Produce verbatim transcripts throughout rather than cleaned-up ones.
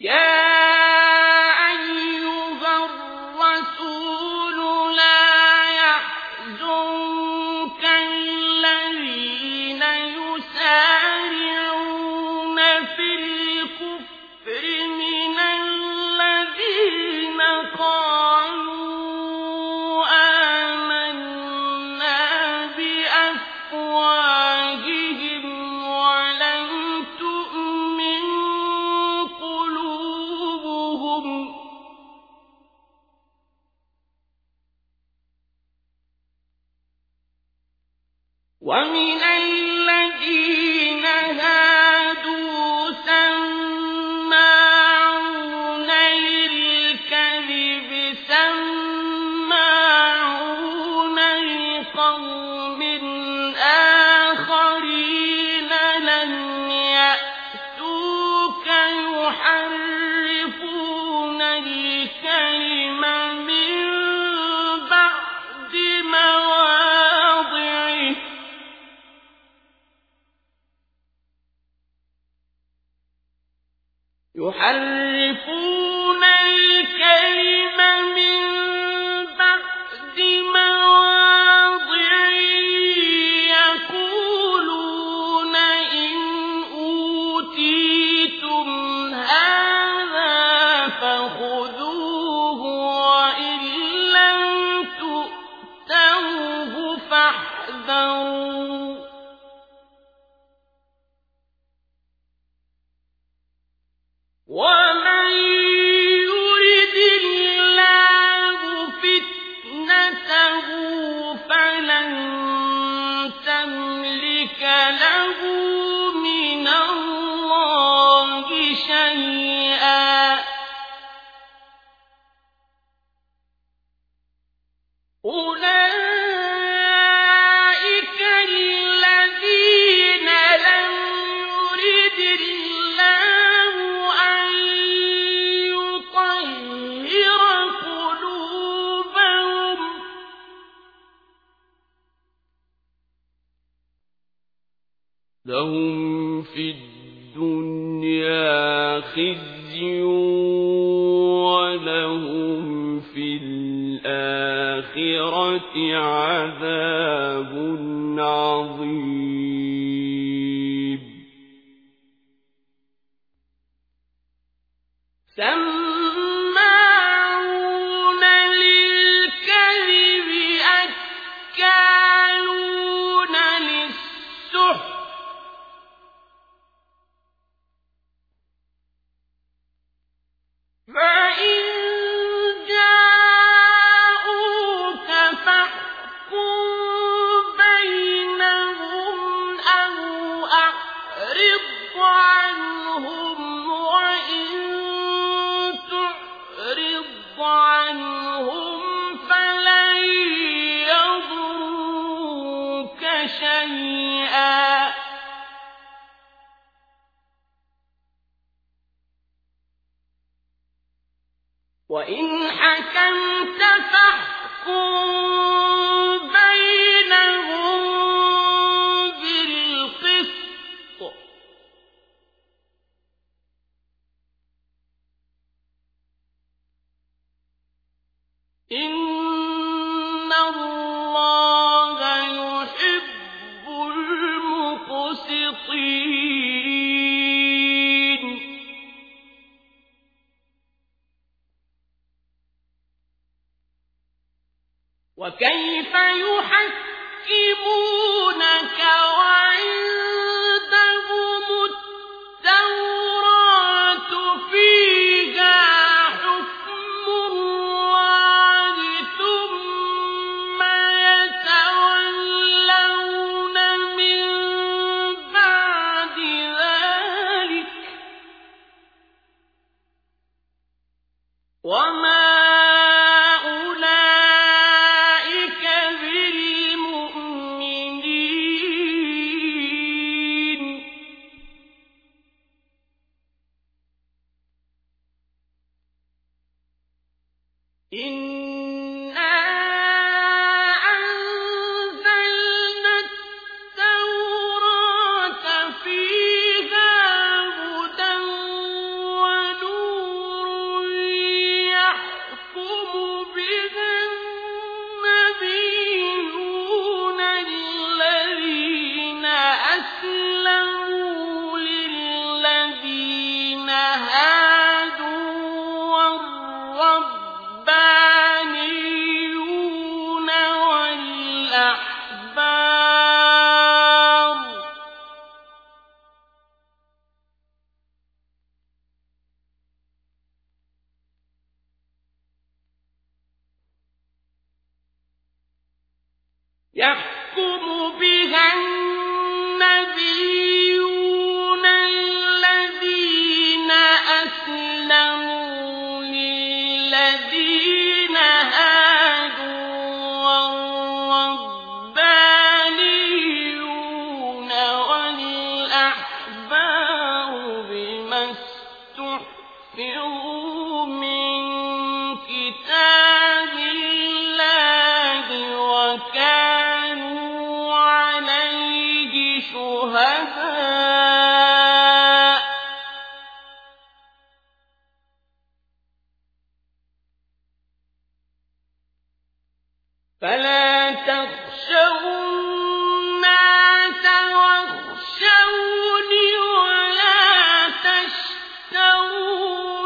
ومن الذين هادوا سماعون للكذب سماعون لقوم آخرين لم يأتوك يحرفون الكلم من بعد مواضعه يحرفون الكلم من بعد مواضعه يقولون إن أوتيتم هذا فخذوه وإن لم تؤتوه فاحذروا ومن يرد الله فتنته فلن تملك له من الله شيئا أولئك الذين لم يرد الله أن يطهر قلوبهم لهم في الدنيا خزي ولهم في الآخرة عذاب عظيم سماعون للكذب أكالون للسحت فإن جاءوك فاحكم بينهم أو أعرض عنهم وإن تعرض عنهم فلن يضروك شيئا وإن حكمت فاحكم بينهم بالقسط إن الله يحب المقسطين وكيف يحكمونك وعندهم التوراة فيها حكم الله ثم يتولون من بعد ذلك وما إنا أنزلنا التوراة فيها هدى ونور يحكم بها النبيون الذين أسلموا للذين هادوا والربانيون والأحبار بما استحفظوا من كتاب الله وكانوا عليه شهداء فلا تخشوا الناس واخشوني ولا تشتروا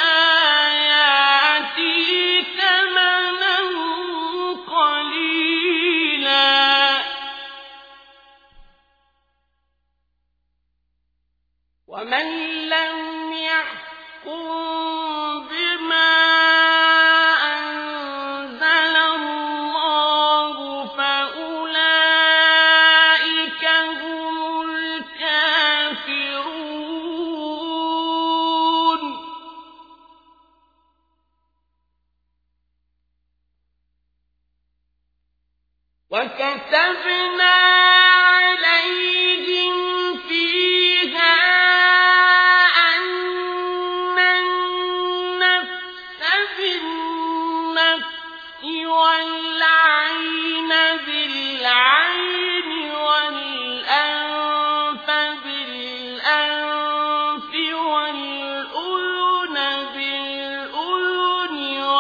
بآياتي ثمنا قليلا ومن لم يحكم بما أنزل الله فأولئك هم الكافرون وكتبنا عليهم فيها أن النفس بالنفس والعين بالعين والأنف بالأنف والأذن بالأذن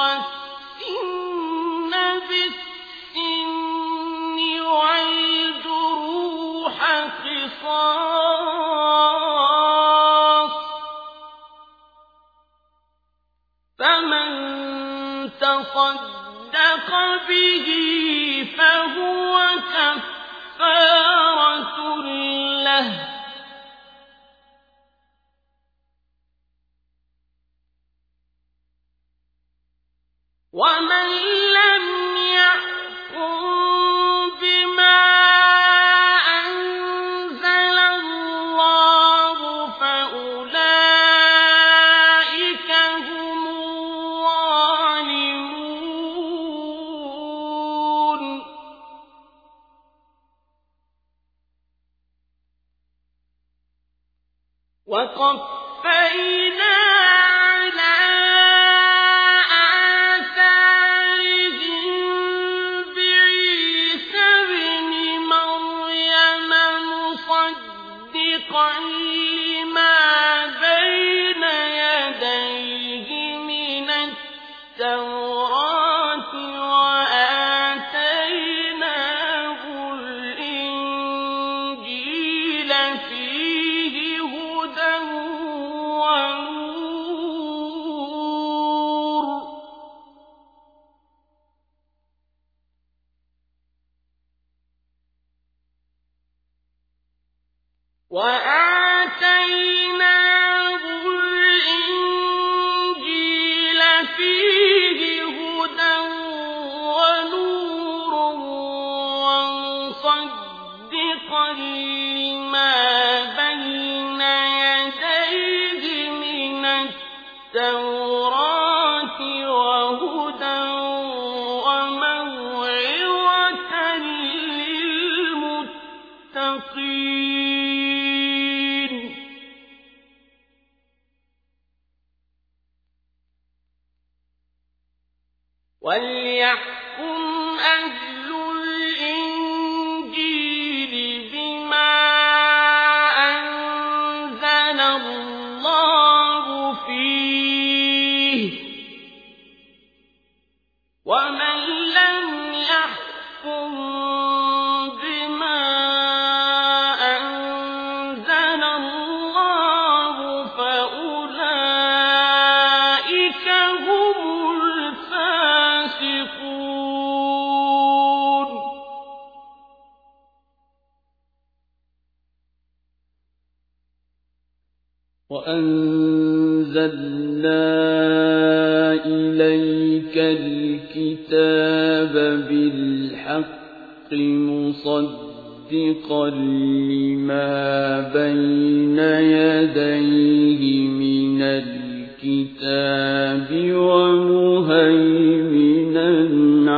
والسن بالسن والجروح قصاص فمن تصدق به فهو كفارة له ومن لم يحكم بما أنزل الله فأولئك هم الظالمون وقفينا على آثارهم بعيسى ابن مريم مصدقا لما بين يديه من التوراة وآتيناه الإنجيل فيه هدى ونور وآتيناه الإنجيل فيه هدى ونور ومصدقا لما بين يديه من التوراة وهدى وموعظة للمتقين وليحكم أهل الإنجيل بما أنزل الله فيه ومن لم يحكم بما أنزل الله فأولئك هم الفاسقون وأنزلنا إليك الكتاب بالحق مصدقا لما بين يديه من الكتاب ومهيمنا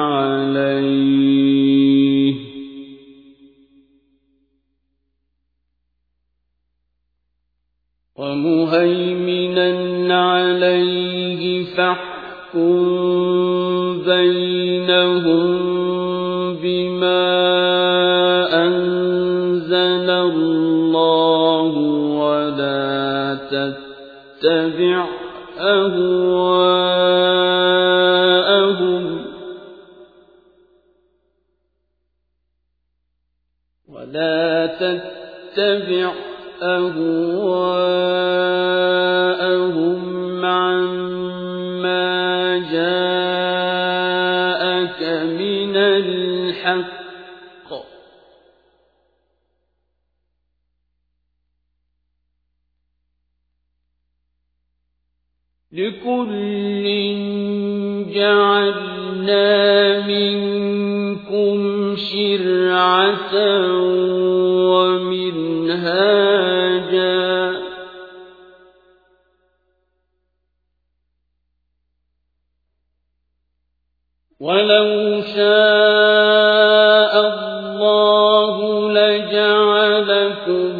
عليه ومهيمنا عليه فاحكم بينهم بما أنزل الله ولا تتبع أهواءهم ولا تتبع أهواءهم عما جاءك من الحق لكل جعلنا منكم شرعة ومنهاجا ولو شاء الله لجعلكم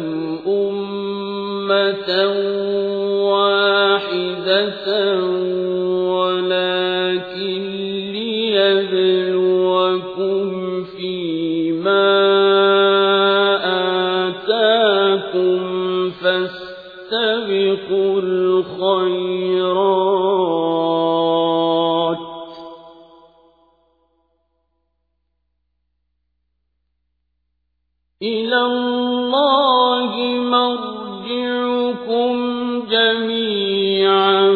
أمة واحدة ولكن ليبلوكم فيما آتاكم فاستبقوا الخيرات إلى الله مرجعكم جميعا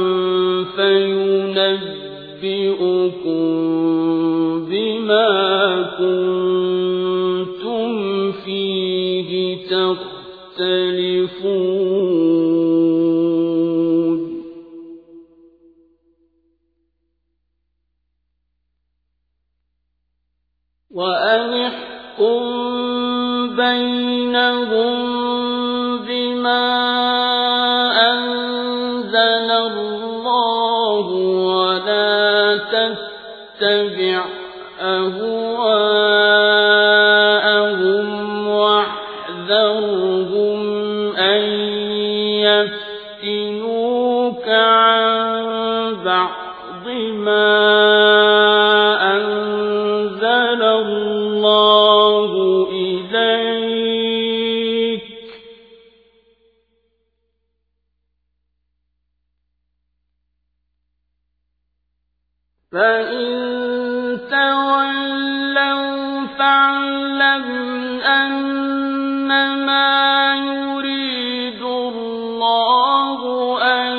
فينبئكم بما كنتم فيه تختلفون وأن احكم بينهم بما أنزل الله ولا تتبع أهواءهم واحذرهم أن يفتنوك عن بعض ما أنزل الله إليك فإن تولوا فاعلم أنما يريد الله أن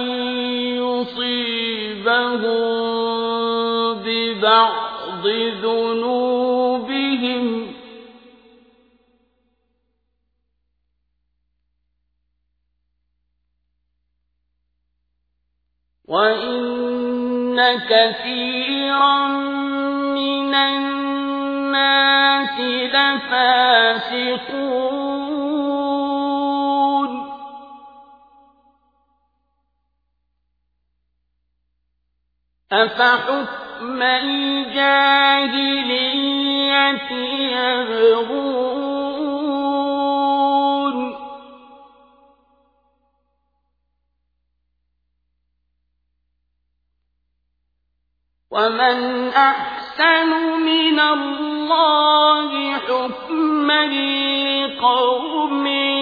يصيبهم ببعض ذنوبهم وإن كثيرا من الناس لفاسقون أفحكم الجاهلية يبغون ومن أحسن من الله حكما لقوم